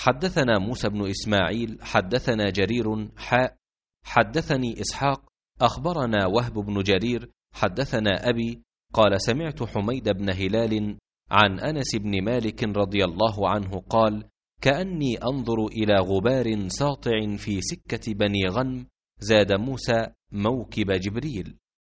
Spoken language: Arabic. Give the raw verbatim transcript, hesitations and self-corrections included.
حدثنا موسى بن إسماعيل حدثنا جرير حاء حدثني إسحاق أخبرنا وهب بن جرير حدثنا أبي قال سمعت حميد بن هلال عن أنس بن مالك رضي الله عنه قال كأني أنظر إلى غبار ساطع في سكة بني غنم زاد موسى موكب جبريل.